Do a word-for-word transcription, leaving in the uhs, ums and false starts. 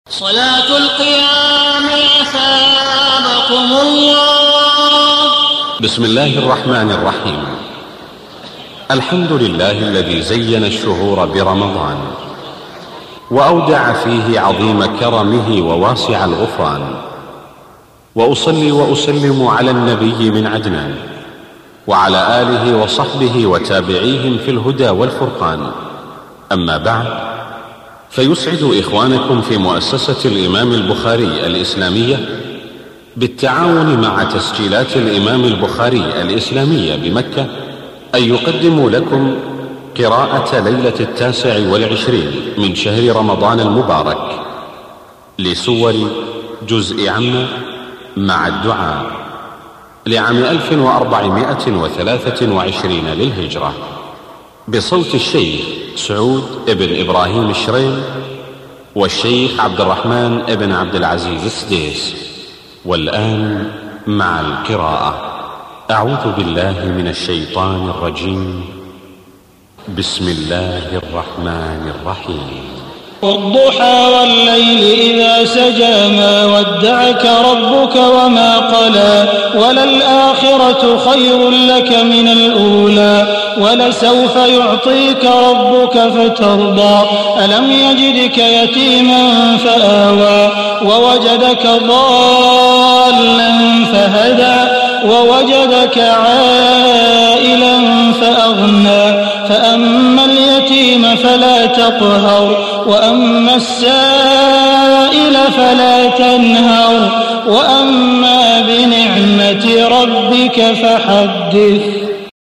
صلاة القيام أثابكم الله. بسم الله الرحمن الرحيم. الحمد لله الذي زين الشهور برمضان وأودع فيه عظيم كرمه وواسع الغفران، وأصلي وأسلم على النبي من عدنان وعلى آله وصحبه وتابعيهم في الهدى والفرقان. أما بعد، فيسعد إخوانكم في مؤسسة الإمام البخاري الإسلامية بالتعاون مع تسجيلات الإمام البخاري الإسلامية بمكة أن يقدموا لكم قراءة ليلة التاسع والعشرين من شهر رمضان المبارك لسور جزء عم مع الدعاء لعام ألف وأربعمائة وثلاثة وعشرين للهجرة، بصوت الشيخ سعود ابن إبراهيم الشريم والشيخ عبد الرحمن ابن عبد العزيز السديس. والآن مع القراءة. أعوذ بالله من الشيطان الرجيم. بسم الله الرحمن الرحيم. والضحى والليل إذا سجى ما ودعك ربك وما قلى، وللآخرة خير لك من الأولى، ولسوف يعطيك ربك فترضى. ألم يجدك يتيما فآوى، ووجدك ضالا فهدى، ووجدك عائلا فأغنى. فأما اليتيم فلا تقهر، وأما السائل فلا تنهر، وأما بنعمة ربك فحدث.